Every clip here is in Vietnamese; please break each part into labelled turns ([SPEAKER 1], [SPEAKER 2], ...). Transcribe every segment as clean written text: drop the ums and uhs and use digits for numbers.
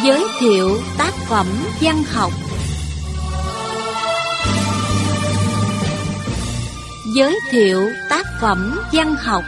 [SPEAKER 1] Giới thiệu tác phẩm văn học. Giới thiệu tác phẩm văn học.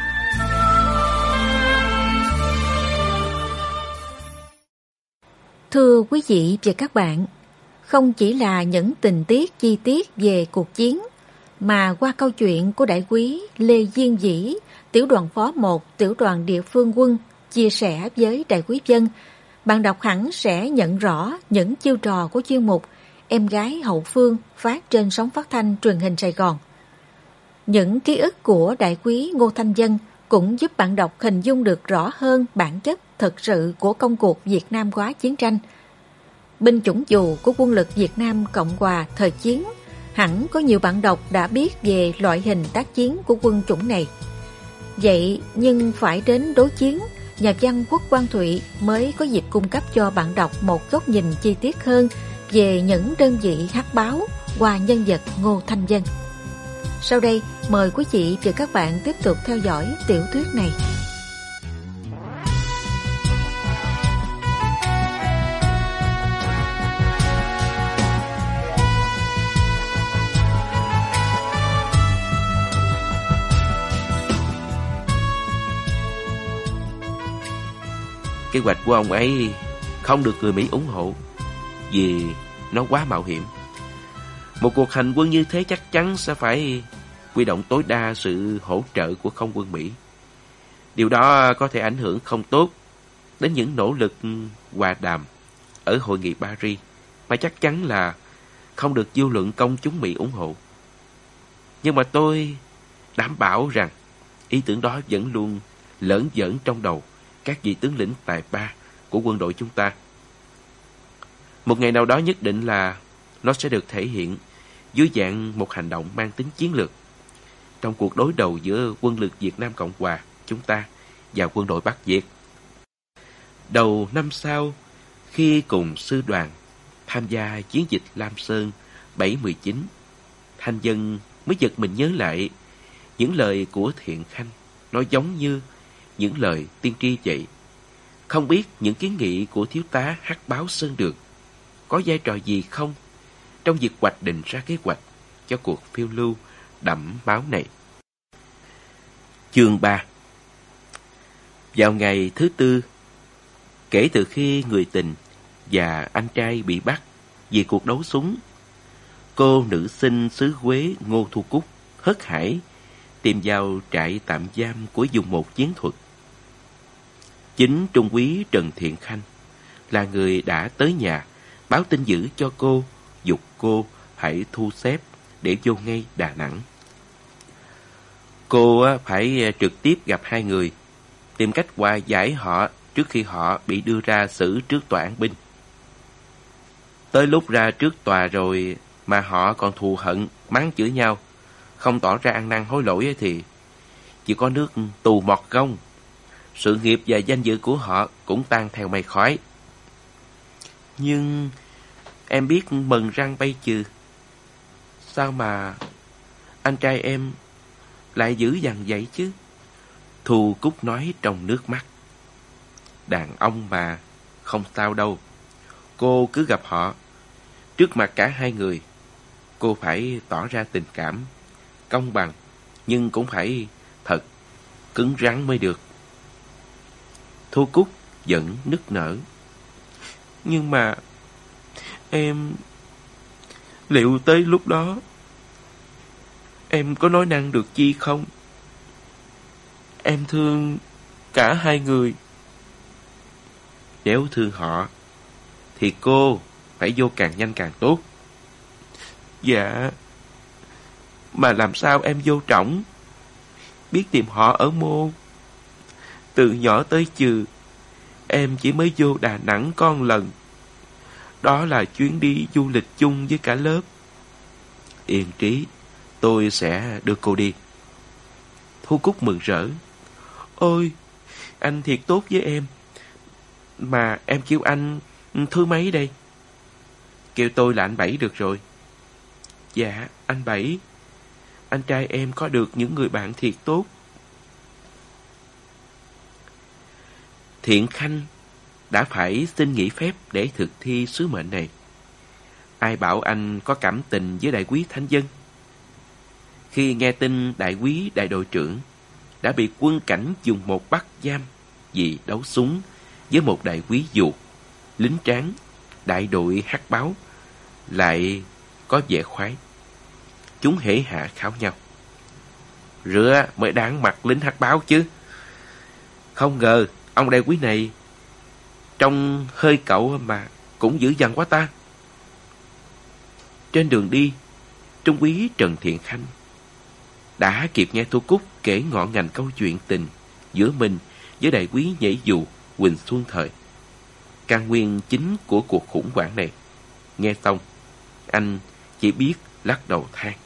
[SPEAKER 1] Thưa quý vị và các bạn, không chỉ là những tình tiết chi tiết về cuộc chiến, mà qua câu chuyện của đại úy Lê Diên Dĩ, tiểu đoàn phó 1, tiểu đoàn địa phương quân, chia sẻ với đại úy Vân, bạn đọc hẳn sẽ nhận rõ những chiêu trò của chuyên mục Em gái hậu phương phát trên sóng phát thanh truyền hình Sài Gòn. Những ký ức của đại úy Ngô Thanh Vân cũng giúp bạn đọc hình dung được rõ hơn bản chất thực sự của công cuộc Việt Nam hóa chiến tranh. Binh chủng dù của quân lực Việt Nam Cộng Hòa thời chiến, hẳn có nhiều bạn đọc đã biết về loại hình tác chiến của quân chủng này. Vậy nhưng phải đến đối chiến, nhà văn Quốc Quang Thụy mới có dịp cung cấp cho bạn đọc một góc nhìn chi tiết hơn về những đơn vị hát báo qua nhân vật Ngô Thanh Vân. Sau đây, mời quý vị và các bạn tiếp tục theo dõi tiểu thuyết này.
[SPEAKER 2] Kế hoạch của ông ấy không được người Mỹ ủng hộ vì nó quá mạo hiểm. Một cuộc hành quân như thế chắc chắn sẽ phải huy động tối đa sự hỗ trợ của không quân Mỹ. Điều đó có thể ảnh hưởng không tốt đến những nỗ lực hòa đàm ở hội nghị Paris, mà chắc chắn là không được dư luận công chúng Mỹ ủng hộ. Nhưng mà tôi đảm bảo rằng ý tưởng đó vẫn luôn lởn vởn trong đầu các vị tướng lĩnh tài ba của quân đội chúng ta. Một ngày nào đó nhất định là nó sẽ được thể hiện dưới dạng một hành động mang tính chiến lược trong cuộc đối đầu giữa quân lực Việt Nam Cộng Hòa chúng ta và quân đội Bắc Việt. Đầu năm sau, khi cùng sư đoàn tham gia chiến dịch Lam Sơn 7/19, Thanh Vân mới giật mình nhớ lại những lời của Thiện Khanh. Nó giống như những lời tiên tri vậy. Không biết những kiến nghị của thiếu tá hát báo Sơn Được có vai trò gì không trong việc hoạch định ra kế hoạch cho cuộc phiêu lưu đẫm máu này. Chương 3. Vào ngày thứ Tư, kể từ khi người tình và anh trai bị bắt vì cuộc đấu súng, cô nữ sinh xứ Huế Ngô Thu Cúc hớt hải tìm vào trại tạm giam của vùng 1 chiến thuật. Chính trung úy Trần Thiện Khanh là người đã tới nhà báo tin dữ cho cô, giục cô hãy thu xếp để vô ngay Đà Nẵng. Cô phải trực tiếp gặp hai người, tìm cách hòa giải họ trước khi họ bị đưa ra xử trước tòa án binh. Tới lúc ra trước tòa rồi mà họ còn thù hận, mắng chửi nhau, không tỏ ra ăn năn hối lỗi thì chỉ có nước tù mọt gông. Sự nghiệp và danh dự của họ cũng tan theo mây khói. Nhưng em biết mần răng bay chừ. Sao mà anh trai em lại dữ dằn vậy chứ? Thu Cúc nói trong nước mắt. Đàn ông mà, không sao đâu. Cô cứ gặp họ. Trước mặt cả hai người, cô phải tỏ ra tình cảm, công bằng, nhưng cũng phải thật cứng rắn mới được. Thu Cúc vẫn nức nở. Nhưng mà em... liệu tới lúc đó em có nói năng được chi không? Em thương cả hai người. Nếu thương họ thì cô phải vô càng nhanh càng tốt. Dạ, mà làm sao em vô trỏng? Biết tìm họ ở mô. Từ nhỏ tới chừ, em chỉ mới vô Đà Nẵng con lần. Đó là chuyến đi du lịch chung với cả lớp. Yên trí, tôi sẽ đưa cô đi. Thu Cúc mừng rỡ. Ôi, anh thiệt tốt với em. Mà em kêu anh thứ mấy đây? Kêu tôi là anh Bảy được rồi. Dạ, anh Bảy. Anh trai em có được những người bạn thiệt tốt. Thiện Khanh đã phải xin nghỉ phép để thực thi sứ mệnh này. Ai bảo anh có cảm tình với đại quý Thanh Dân? Khi nghe tin đại quý đại đội trưởng đã bị quân cảnh dùng một bắt giam vì đấu súng với một đại quý duột, lính tráng đại đội hắc báo lại có vẻ khoái. Chúng hễ hạ kháo nhau. Rửa mới đáng mặt lính hắc báo chứ. Không ngờ ông đại quý này trông hơi cậu mà cũng dữ dằn quá ta. Trên đường đi, trung úy Trần Thiện Khanh đã kịp nghe Thu Cúc kể ngọn ngành câu chuyện tình giữa mình với đại quý nhảy dù Huỳnh Xuân Thời, căn nguyên chính của cuộc khủng hoảng này. Nghe xong, anh chỉ biết lắc đầu than.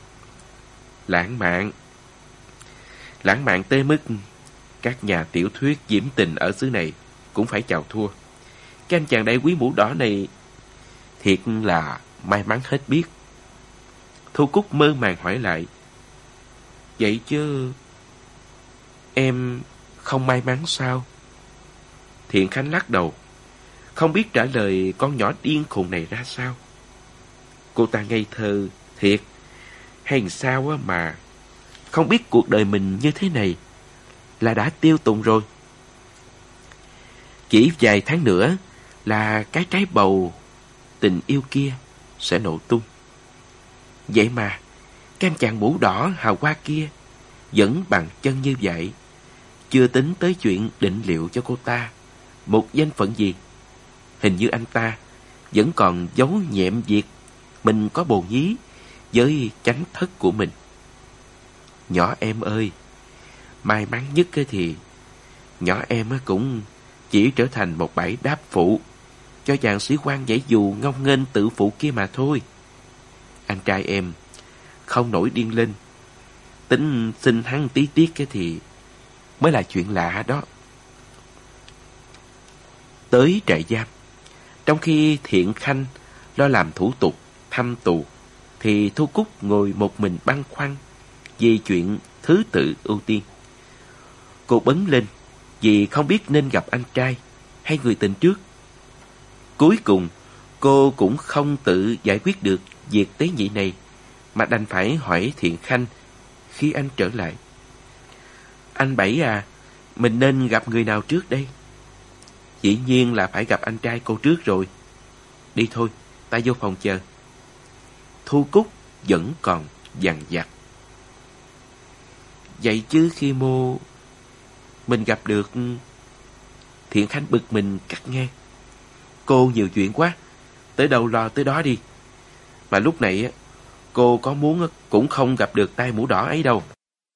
[SPEAKER 2] Lãng mạn tới mức các nhà tiểu thuyết diễm tình ở xứ này cũng phải chào thua. Cái anh chàng đại quý mũ đỏ này thiệt là may mắn hết biết. Thu Cúc mơ màng hỏi lại. Vậy chứ em không may mắn sao? Thiện Khanh lắc đầu, không biết trả lời con nhỏ điên khùng này ra sao. Cô ta ngây thơ thiệt, hay sao mà không biết cuộc đời mình như thế này là đã tiêu tùng rồi. Chỉ vài tháng nữa là cái trái bầu tình yêu kia sẽ nổ tung. Vậy mà cái anh chàng mũ đỏ hào hoa kia vẫn bằng chân như vậy, chưa tính tới chuyện định liệu cho cô ta một danh phận gì. Hình như anh ta vẫn còn giấu nhẹm việc mình có bồ nhí với chánh thất của mình. Nhỏ em ơi, may mắn nhất thì nhỏ em cũng chỉ trở thành một bãi đáp phụ cho chàng sĩ quan nhảy dù ngông nghênh tự phụ kia mà thôi. Anh trai em không nổi điên lên, tính xin hắn tí tiết thì mới là chuyện lạ đó. Tới trại giam, trong khi Thiện Khanh lo làm thủ tục thăm tù, thì Thu Cúc ngồi một mình băn khoăn vì chuyện thứ tự ưu tiên. Cô bấn lên vì không biết nên gặp anh trai hay người tình trước. Cuối cùng, cô cũng không tự giải quyết được việc tế nhị này, mà đành phải hỏi Thiện Khanh khi anh trở lại. Anh Bảy à, mình nên gặp người nào trước đây? Dĩ nhiên là phải gặp anh trai cô trước rồi. Đi thôi, ta vô phòng chờ. Thu Cúc vẫn còn dằn vặt. Vậy chứ khi mình gặp được... Thiện Khanh bực mình cắt ngang. Cô nhiều chuyện quá, tới đâu lo tới đó đi. Mà lúc này cô có muốn cũng không gặp được tay mũ đỏ ấy đâu.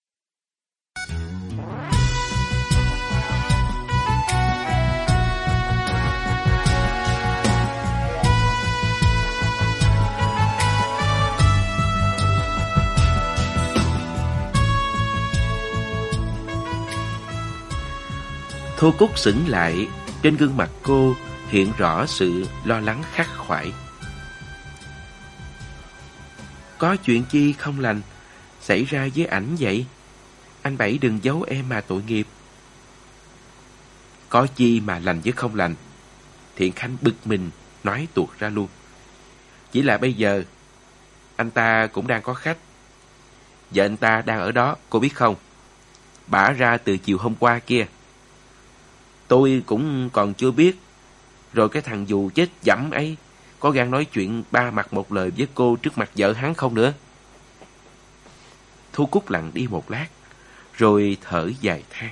[SPEAKER 2] Thu Cúc sững lại, trên gương mặt cô hiện rõ sự lo lắng khắc khoải. Có chuyện chi không lành xảy ra với ảnh vậy? Anh Bảy đừng giấu em mà tội nghiệp. Có chi mà lành với không lành? Thiện Khanh bực mình nói tuột ra luôn. Chỉ là bây giờ anh ta cũng đang có khách. Vợ anh ta đang ở đó, cô biết không? Bả ra từ chiều hôm qua kia. Tôi cũng còn chưa biết. Rồi cái thằng dù chết dẫm ấy có gan nói chuyện ba mặt một lời với cô trước mặt vợ hắn không nữa. Thu Cúc lặng đi một lát, rồi thở dài than.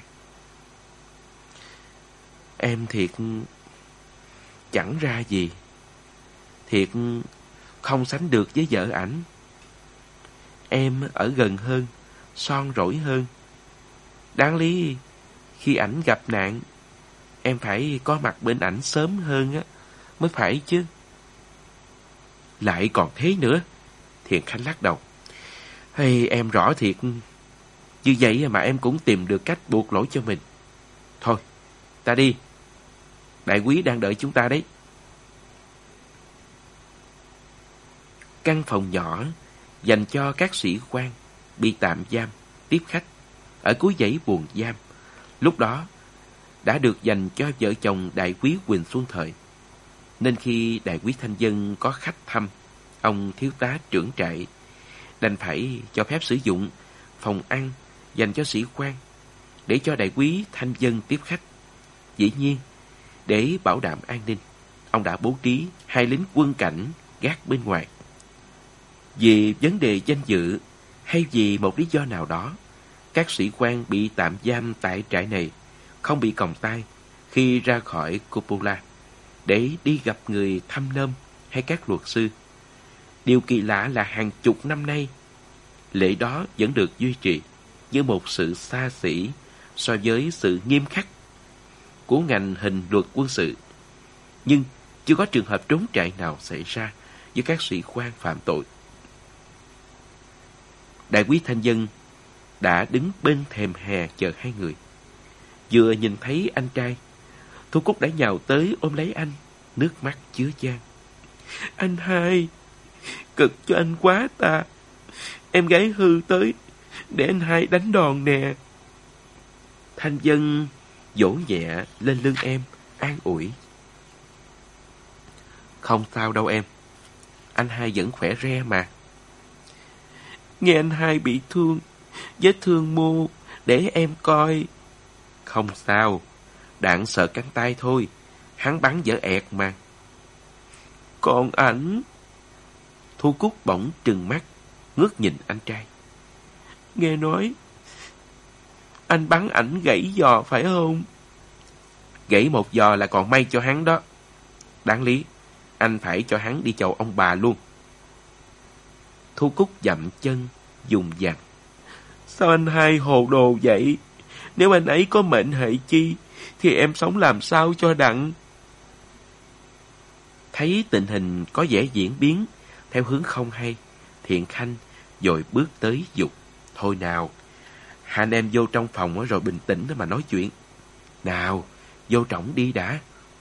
[SPEAKER 2] Em thiệt chẳng ra gì. Thiệt không sánh được với vợ ảnh. Em ở gần hơn, son rỗi hơn. Đáng lý khi ảnh gặp nạn, em phải có mặt bên ảnh sớm hơn mới phải chứ. Lại còn thế nữa. Thiện Khanh lắc đầu. Hay em rõ thiệt. Như vậy mà em cũng tìm được cách buộc lỗi cho mình. Thôi, ta đi. Đại quý đang đợi chúng ta đấy. Căn phòng nhỏ dành cho các sĩ quan bị tạm giam tiếp khách ở cuối dãy buồng giam lúc đó đã được dành cho vợ chồng đại quý Quỳnh Xuân Thời. Nên khi đại quý Thanh Dân có khách thăm, ông thiếu tá trưởng trại đành phải cho phép sử dụng phòng ăn dành cho sĩ quan để cho đại quý Thanh Dân tiếp khách. Dĩ nhiên, để bảo đảm an ninh, ông đã bố trí 2 lính quân cảnh gác bên ngoài. Vì vấn đề danh dự hay vì một lý do nào đó, các sĩ quan bị tạm giam tại trại này không bị còng tay khi ra khỏi cupola để đi gặp người thăm nôm hay các luật sư. Điều kỳ lạ là hàng chục năm nay, lễ đó vẫn được duy trì như một sự xa xỉ so với sự nghiêm khắc của ngành hình luật quân sự. Nhưng chưa có trường hợp trốn trại nào xảy ra với các sĩ quan phạm tội. Đại quý Thanh Dân đã đứng bên thềm hè chờ 2 người. Vừa nhìn thấy anh trai, Thu Cúc đã nhào tới ôm lấy anh, nước mắt chứa chan. Anh Hai, cực cho anh quá ta. Em gái hư tới, để anh Hai đánh đòn nè. Thanh Dân vỗ nhẹ lên lưng em, an ủi. Không sao đâu em, anh Hai vẫn khỏe re mà. Nghe anh Hai bị thương, vết thương mô, để em coi. Không sao, đạn sợ cánh tay thôi, hắn bắn dở ẹt mà. Còn ảnh? Thu Cúc bỗng trừng mắt, ngước nhìn anh trai. Nghe nói anh bắn ảnh gãy giò phải không? Gãy một giò là còn may cho hắn đó. Đáng lý anh phải cho hắn đi chầu ông bà luôn. Thu Cúc dậm chân dùng dằn. Sao anh Hai hồ đồ vậy? Nếu anh ấy có mệnh hệ chi thì em sống làm sao cho đặng? Thấy tình hình có vẻ diễn biến theo hướng không hay, Thiện Khanh vội bước tới giục. Thôi nào, hai anh em vô trong phòng rồi bình tĩnh mà nói chuyện. Nào, vô trỏng đi đã.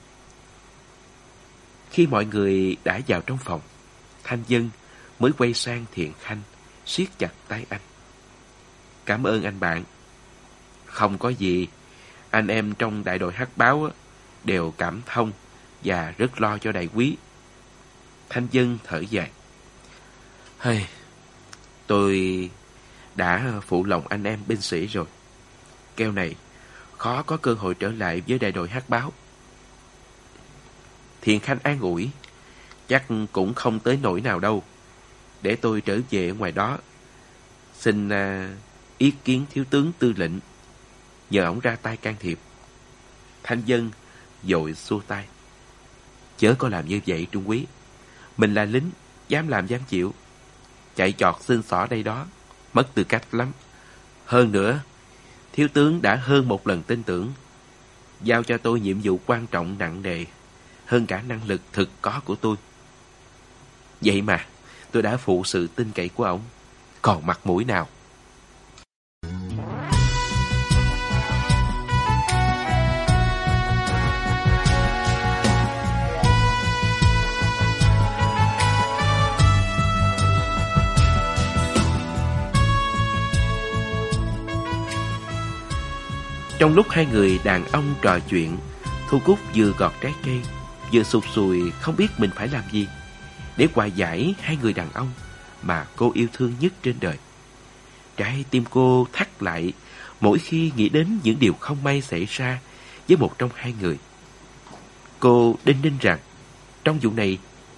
[SPEAKER 2] Khi mọi người đã vào trong phòng, Thanh Dân mới quay sang Thiện Khanh, siết chặt tay anh. Cảm ơn anh bạn. Không có gì, anh em trong đại đội hắc báo đều cảm thông và rất lo cho đại quý. Thanh Dân thở dài. Hey, tôi đã phụ lòng anh em binh sĩ rồi. Keo này khó có cơ hội trở lại với đại đội hắc báo. Thiện Khanh an ủi. Chắc cũng không tới nỗi nào đâu. Để tôi trở về ngoài đó, xin ý kiến thiếu tướng tư lệnh, nhờ ổng ra tay can thiệp. Thanh Dân vội xua tay. Chớ có làm như vậy Trung quý. Mình là lính, dám làm dám chịu. Chạy chọt xin xỏ đây đó, mất tư cách lắm. Hơn nữa, thiếu tướng đã hơn một lần tin tưởng, giao cho tôi nhiệm vụ quan trọng nặng nề hơn cả năng lực thực có của tôi. Vậy mà tôi đã phụ sự tin cậy của ổng, còn mặt mũi nào? Trong lúc hai người đàn ông trò chuyện, Thu Cúc vừa gọt trái cây, vừa sụt sùi không biết mình phải làm gì để hòa giải hai người đàn ông mà cô yêu thương nhất trên đời. Trái tim cô thắt lại mỗi khi nghĩ đến những điều không may xảy ra với một trong hai người. Cô đinh ninh rằng trong vụ này,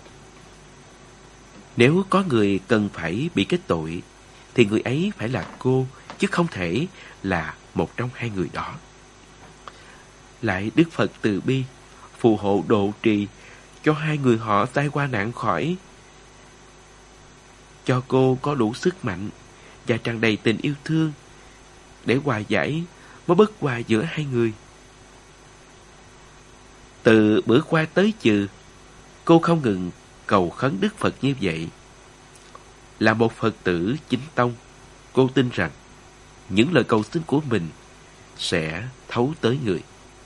[SPEAKER 2] nếu có người cần phải bị kết tội thì người ấy phải là cô, chứ không thể là một trong hai người đó. Lại Đức Phật từ bi phù hộ độ trì cho hai người họ tai qua nạn khỏi, cho cô có đủ sức mạnh và tràn đầy tình yêu thương để hòa giải mối bất hòa giữa hai người. Từ bữa qua tới chừ, cô không ngừng cầu khấn Đức Phật như vậy. Là một Phật tử chính tông, cô tin rằng những lời cầu xin của mình sẽ thấu tới người.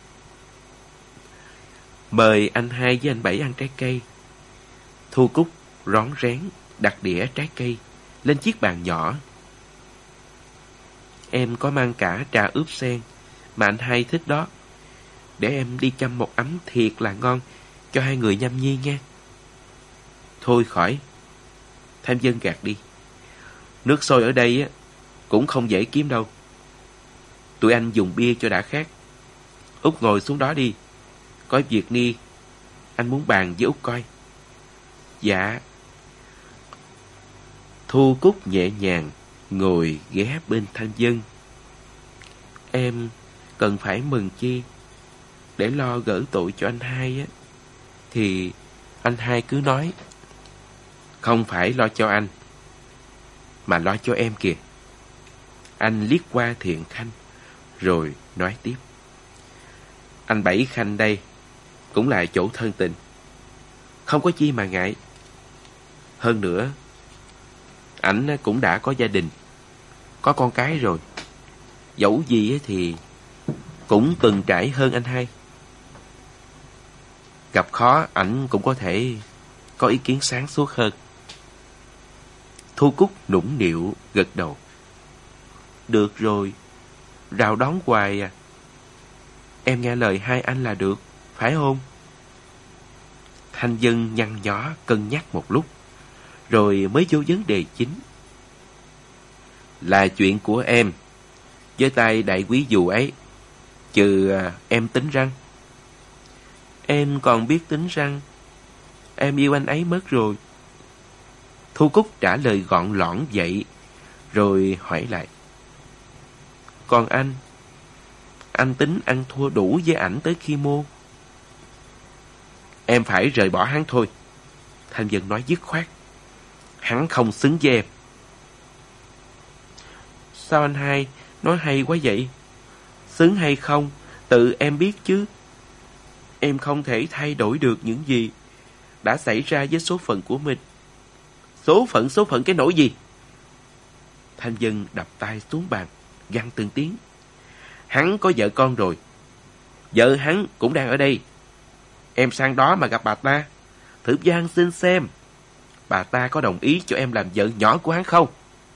[SPEAKER 2] Mời anh Hai với anh Bảy ăn trái cây. Thu Cúc rón rén đặt đĩa trái cây lên chiếc bàn nhỏ. Em có mang cả trà ướp sen mà anh Hai thích đó. để em đi chăm một ấm thiệt là ngon cho hai người nhâm nhi nha. Thôi khỏi. Tham dân gạt đi. Nước sôi ở đây á cũng không dễ kiếm đâu. Tụi anh dùng bia cho đã khát. Út ngồi xuống đó đi. Có việc Ni, anh muốn bàn với Út coi. Dạ. Thu Cúc nhẹ nhàng ngồi ghé bên Thanh Dân. Em cần phải mừng chi? Để lo gỡ tội cho anh hai á thì anh hai cứ nói. Không phải lo cho anh, mà lo cho em kìa. Anh liếc qua Thiện Khanh rồi nói tiếp. Anh Bảy Khanh đây cũng là chỗ thân tình, không có chi mà ngại. Hơn nữa, ảnh cũng đã có gia đình, có con cái rồi. Dẫu gì thì cũng từng trải hơn anh hai. Gặp khó ảnh cũng có thể có ý kiến sáng suốt hơn. Thu Cúc nũng nịu gật đầu. Được rồi, rào đón hoài à. Em nghe lời hai anh là được, phải không? Thanh Dân nhăn nhó cân nhắc một lúc, rồi mới vô vấn đề chính. Là chuyện của em với tay đại quý dù ấy, trừ em tính răng. Em còn biết tính răng. Em yêu anh ấy mất rồi. Thu Cúc trả lời gọn lõn vậy, rồi hỏi lại. Còn anh tính ăn thua đủ với ảnh tới khi mô. Em phải rời bỏ hắn thôi. Thanh Dân nói dứt khoát. Hắn không xứng với em. Sao anh hai nói hay quá vậy? Xứng hay không, tự em biết chứ. Em không thể thay đổi được những gì đã xảy ra với số phận của mình. Số phận cái nỗi gì? Thanh Dân đập tay xuống bàn, gằn từng tiếng. Hắn có vợ con rồi. Vợ hắn cũng đang ở đây. Em sang đó mà gặp bà ta, thử van xin xem bà ta có đồng ý cho em làm vợ nhỏ của hắn không?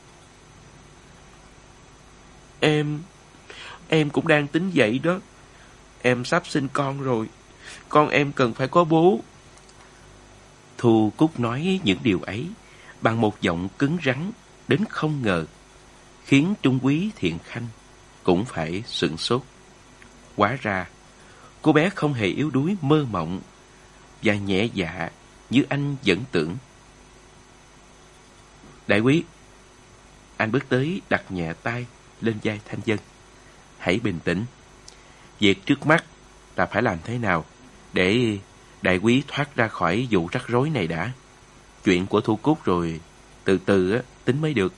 [SPEAKER 2] Em cũng đang tính vậy đó. Em sắp sinh con rồi. Con em cần phải có bố. Thu Cúc nói những điều ấy bằng một giọng cứng rắn đến không ngờ, khiến Trung Quý Thiện Khanh cũng phải sửng sốt. Hóa ra cô bé không hề yếu đuối mơ mộng và nhẹ dạ như anh vẫn tưởng. Đại quý. Anh bước tới đặt nhẹ tay lên vai Thanh Dân. Hãy bình tĩnh. Việc trước mắt ta phải làm thế nào để đại quý thoát ra khỏi vụ rắc rối này đã. Chuyện của Thu Cúc rồi từ từ tính mới được.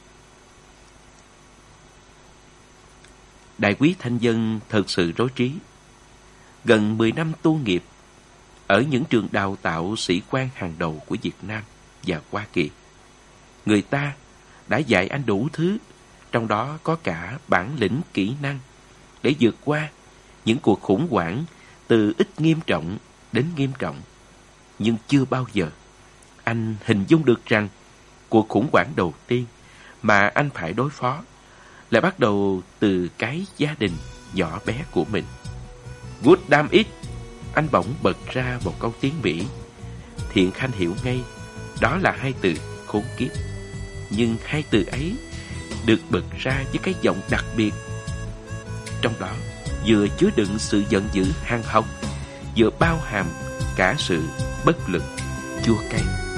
[SPEAKER 2] Đại quý Thanh Dân thật sự rối trí. Gần 10 năm tu nghiệp ở những trường đào tạo sĩ quan hàng đầu của Việt Nam và Hoa Kỳ. Người ta đã dạy anh đủ thứ, trong đó có cả bản lĩnh kỹ năng để vượt qua những cuộc khủng hoảng từ ít nghiêm trọng đến nghiêm trọng. Nhưng chưa bao giờ anh hình dung được rằng cuộc khủng hoảng đầu tiên mà anh phải đối phó lại bắt đầu từ cái gia đình nhỏ bé của mình. Good damn it! Anh bỗng bật ra một câu tiếng Mỹ. Thiện Khanh hiểu ngay đó là hai từ khốn kiếp. Nhưng hai từ ấy được bật ra với cái giọng đặc biệt. Trong đó vừa chứa đựng sự giận dữ hăng hốc, vừa bao hàm cả sự bất lực chua cay.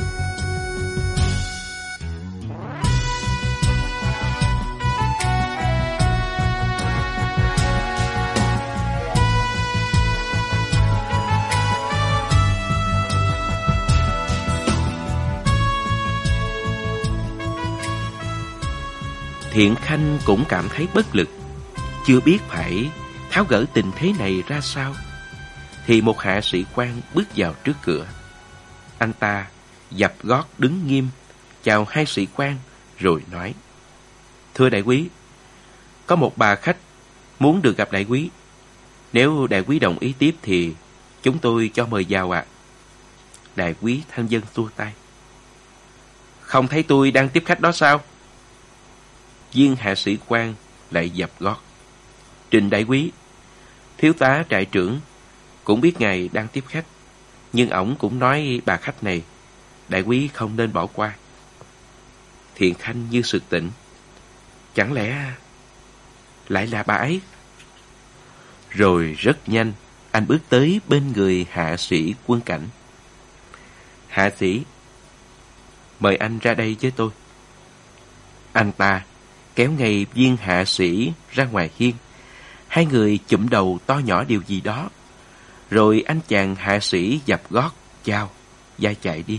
[SPEAKER 2] Thiện Khanh cũng cảm thấy bất lực, chưa biết phải tháo gỡ tình thế này ra sao, thì một hạ sĩ quan bước vào trước cửa. Anh ta dập gót đứng nghiêm, chào hai sĩ quan rồi nói: Thưa đại quý, có một bà khách muốn được gặp đại quý. Nếu đại quý đồng ý tiếp thì chúng tôi cho mời vào ạ. Đại quý Thanh Dân xua tay: Không thấy tôi đang tiếp khách đó sao? Viên hạ sĩ quan lại dập gót: Trình đại quý, thiếu tá trại trưởng cũng biết ngài đang tiếp khách, nhưng ổng cũng nói bà khách này đại quý không nên bỏ qua. Thiện Khanh như sực tỉnh. Chẳng lẽ lại là bà ấy? Rồi rất nhanh, anh bước tới bên người hạ sĩ Quân Cảnh. Hạ sĩ, mời anh ra đây với tôi. Anh ta kéo ngay viên hạ sĩ ra ngoài hiên. Hai người chụm đầu to nhỏ điều gì đó. Rồi anh chàng hạ sĩ dập gót chào và chạy đi.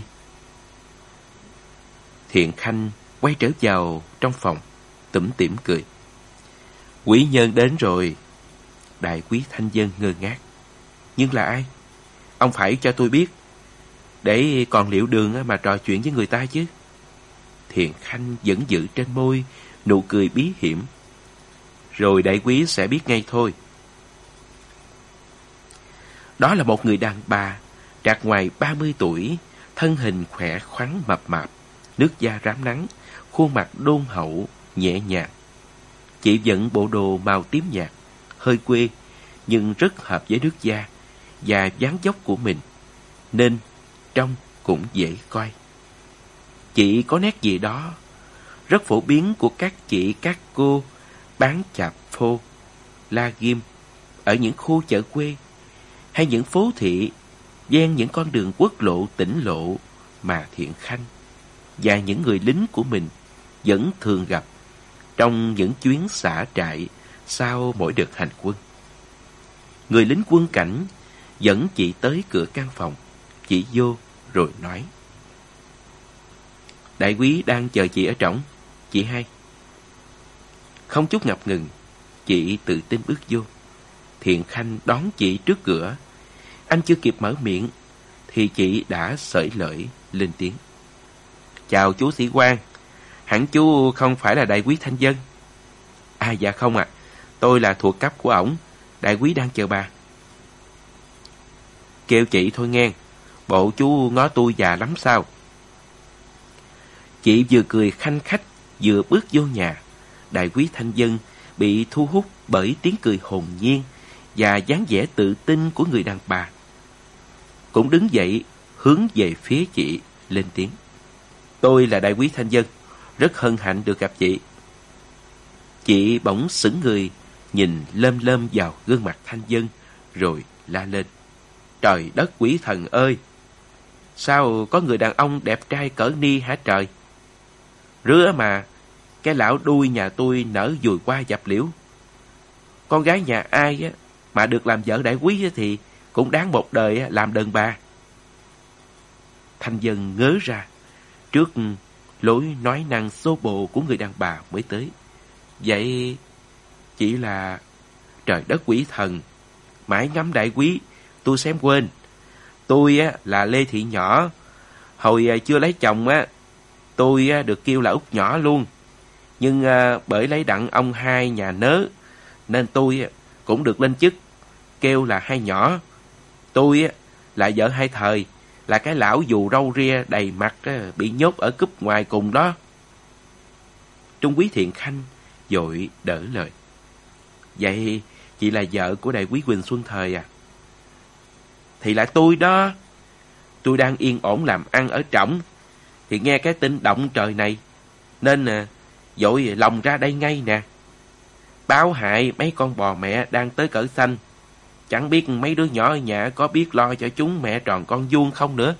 [SPEAKER 2] Thiện Khanh quay trở vào trong phòng, tủm tỉm cười. Quý nhân đến rồi. Đại quý Thanh Dân ngơ ngác. Nhưng là ai? Ông phải cho tôi biết, để còn liệu đường mà trò chuyện với người ta chứ. Thiện Khanh vẫn giữ trên môi nụ cười bí hiểm. Rồi đại quý sẽ biết ngay thôi. Đó là một người đàn bà trạc ngoài 30 tuổi, thân hình khỏe khoắn mập mạp, nước da rám nắng, khuôn mặt đôn hậu, nhẹ nhàng. Chị vẫn bộ đồ màu tím nhạt, hơi quê, nhưng rất hợp với nước da và dáng dốc của mình, nên trông cũng dễ coi. Chị có nét gì đó rất phổ biến của các chị các cô bán chạp phô, la ghim ở những khu chợ quê hay những phố thị ven những con đường quốc lộ tỉnh lộ mà Thiện Khanh và những người lính của mình vẫn thường gặp trong những chuyến xả trại sau mỗi đợt hành quân. Người lính Quân Cảnh dẫn chị tới cửa căn phòng. Chị vô rồi nói: Đại quý đang chờ chị ở trỏng, chị hai. Không chút ngập ngừng, chị tự tin bước vô. Thiện Khanh đón chị trước cửa. Anh chưa kịp mở miệng thì chị đã xởi lởi lên tiếng: Chào chú sĩ quan, hẳn chú không phải là đại quý Thanh Dân? À dạ không ạ, tôi là thuộc cấp của ổng, đại quý đang chờ bà. Kêu chị thôi nghe, bộ chú ngó tôi già lắm sao? Chị vừa cười khanh khách vừa bước vô nhà. Đại quý Thanh Dân bị thu hút bởi tiếng cười hồn nhiên và dáng vẻ tự tin của người đàn bà. Cũng đứng dậy hướng về phía chị lên tiếng: Tôi là đại quý Thanh Dân, rất hân hạnh được gặp chị. Chị bỗng sững người, nhìn lơm lơm vào gương mặt Thanh Dân, rồi la lên: Trời đất quỷ thần ơi! Sao có người đàn ông đẹp trai cỡ ni hả trời? Rứa mà, cái lão đuôi nhà tôi nở dùi qua dập liễu. Con gái nhà ai á mà được làm vợ đại quý thì cũng đáng một đời làm đàn bà. Thanh Dân ngớ ra trước lối nói năng xô bồ của người đàn bà mới tới. Vậy chỉ là trời đất quỷ thần, mãi ngắm đại quý tôi xém quên. Tôi là Lê Thị Nhỏ. Hồi chưa lấy chồng tôi được kêu là Út Nhỏ luôn. Nhưng bởi lấy đặng ông hai nhà nớ nên tôi cũng được lên chức kêu là Hai Nhỏ. Tôi là vợ hai thời, là cái lão dù râu ria đầy mặt bị nhốt ở cúp ngoài cùng đó. Trung quý Thiện Khanh vội đỡ lời: Vậy chị là vợ của đại quý Quỳnh Xuân Thời à? Thì là tôi đó. Tôi đang yên ổn làm ăn ở trỏng thì nghe cái tin động trời này nên vội lòng ra đây ngay nè. Báo hại mấy con bò mẹ đang tới cỡ xanh. Chẳng biết mấy đứa nhỏ ở nhà có biết lo cho chúng mẹ tròn con vuông không nữa.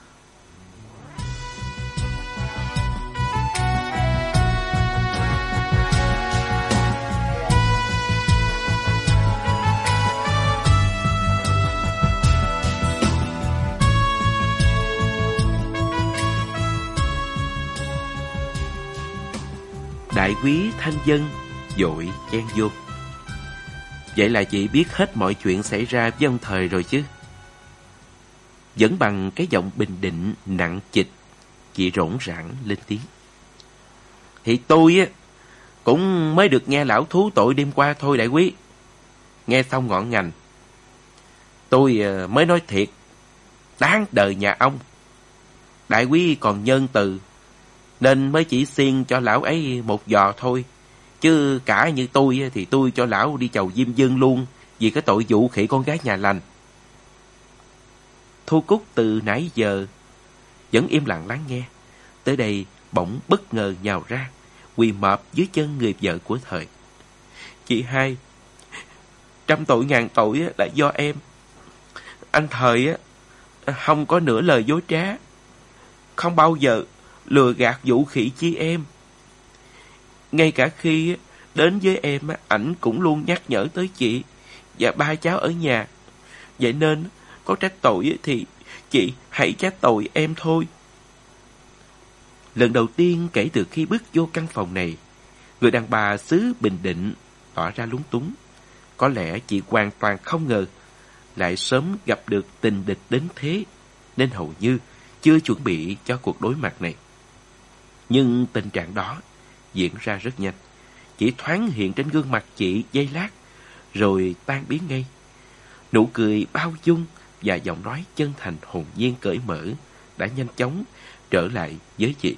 [SPEAKER 2] Đại quý Thanh Dân vội chen vô: Vậy là chị biết hết mọi chuyện xảy ra với ông Thời rồi chứ? Vẫn bằng cái giọng bình định nặng trịch, chị rỗng rãng lên tiếng: Thì tôi cũng mới được nghe lão thú tội đêm qua thôi đại quý. Nghe xong ngọn ngành, tôi mới nói thiệt, đáng đời nhà ông. Đại quý còn nhân từ nên mới chỉ xiên cho lão ấy một giò thôi. Chứ cả như tôi thì tôi cho lão đi chầu diêm dương luôn vì cái tội dụ khỉ con gái nhà lành. Thu Cúc từ nãy giờ vẫn im lặng lắng nghe. Tới đây bỗng bất ngờ nhào ra, quỳ mọp dưới chân người vợ của Thời. Chị hai, trăm tội ngàn tội là do em. Anh Thời không có nửa lời dối trá, không bao giờ lừa gạt vũ khỉ chi em. Ngay cả khi đến với em, ảnh cũng luôn nhắc nhở tới chị và ba cháu ở nhà. Vậy nên có trách tội thì chị hãy trách tội em thôi. Lần đầu tiên kể từ khi bước vô căn phòng này, người đàn bà xứ Bình Định tỏ ra lúng túng. Có lẽ chị hoàn toàn không ngờ lại sớm gặp được tình địch đến thế, nên hầu như chưa chuẩn bị cho cuộc đối mặt này. Nhưng tình trạng đó diễn ra rất nhanh, chỉ thoáng hiện trên gương mặt chị giây lát, rồi tan biến ngay. Nụ cười bao dung và giọng nói chân thành hồn nhiên cởi mở đã nhanh chóng trở lại với chị.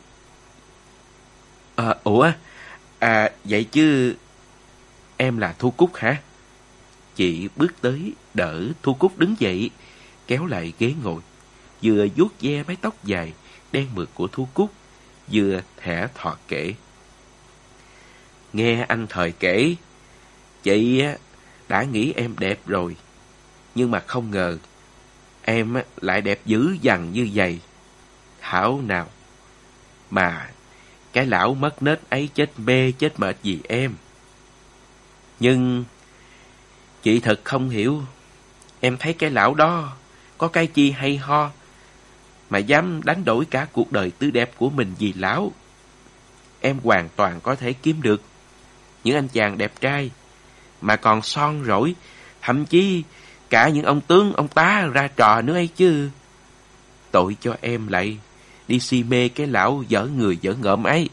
[SPEAKER 2] Vậy chứ em là Thu Cúc hả? Chị bước tới đỡ Thu Cúc đứng dậy, kéo lại ghế ngồi, vừa vuốt ve mái tóc dài đen mượt của Thu Cúc, vừa thẻ thò kể. Nghe anh Thời kể, chị đã nghĩ em đẹp rồi, nhưng mà không ngờ em lại đẹp dữ dằn như vậy. Thảo nào mà cái lão mất nết ấy chết mê chết mệt vì em. Nhưng chị thật không hiểu, em thấy cái lão đó có cái chi hay ho mà dám đánh đổi cả cuộc đời tươi đẹp của mình vì lão. Em hoàn toàn có thể kiếm được những anh chàng đẹp trai mà còn son rỗi, thậm chí cả những ông tướng, ông tá ra trò nữa ấy chứ. Tội cho em lại đi si mê cái lão dở người dở ngợm ấy.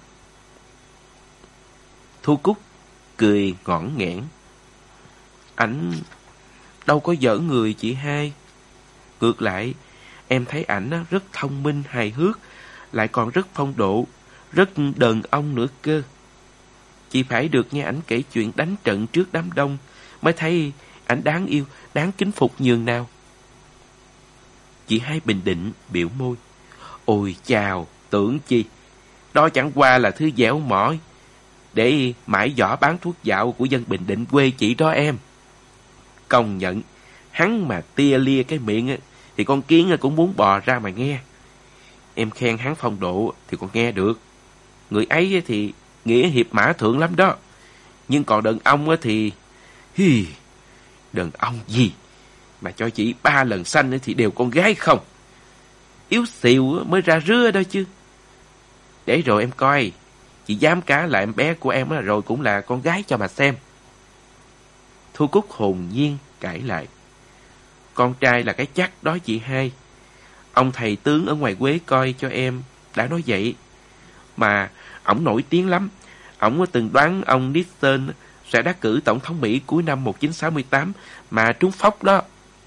[SPEAKER 2] Thu Cúc cười ngõn nghẽn. Ảnh đâu có dở người chị hai. Ngược lại, em thấy ảnh rất thông minh, hài hước, lại còn rất phong độ, rất đàn ông nữa cơ. Chị phải được nghe ảnh kể chuyện đánh trận trước đám đông mới thấy ảnh đáng yêu, đáng kính phục nhường nào. Chị hai Bình Định biểu môi. Ôi chào, tưởng chi, đó chẳng qua là thứ dẻo mỏi để mãi giỏ bán thuốc dạo của dân Bình Định quê chị đó em. Công nhận, hắn mà tia lia cái miệng thì con kiến cũng muốn bò ra mà nghe. Em khen hắn phong độ thì còn nghe được. Người ấy thì nghĩa hiệp mã thượng lắm đó. Nhưng còn đàn ông thì... đàn ông gì mà cho chị 3 lần sanh thì đều con gái không. Yếu xìu mới ra rứa đó chứ. Để rồi em coi, chị dám cá lại em bé của em rồi cũng là con gái cho mà xem. Thu Cúc hồn nhiên cãi lại. Con trai là cái chắc đó chị hai. Ông thầy tướng ở ngoài Quế coi cho em đã nói vậy. Mà ổng nổi tiếng lắm. Ổng từng đoán ông Nixon sẽ đắc cử tổng thống Mỹ cuối năm 1968 mà trúng phóc đó.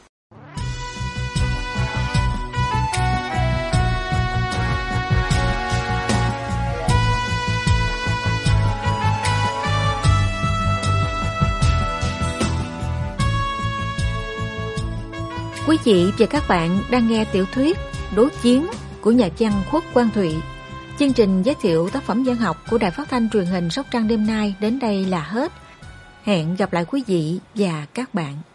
[SPEAKER 1] Quý vị và các bạn đang nghe tiểu thuyết Đối Chiến của nhà văn Khuất Quang Thụy. Chương trình giới thiệu tác phẩm văn học của Đài Phát thanh Truyền hình Sóc Trăng đêm nay đến đây là hết. Hẹn gặp lại quý vị và các bạn.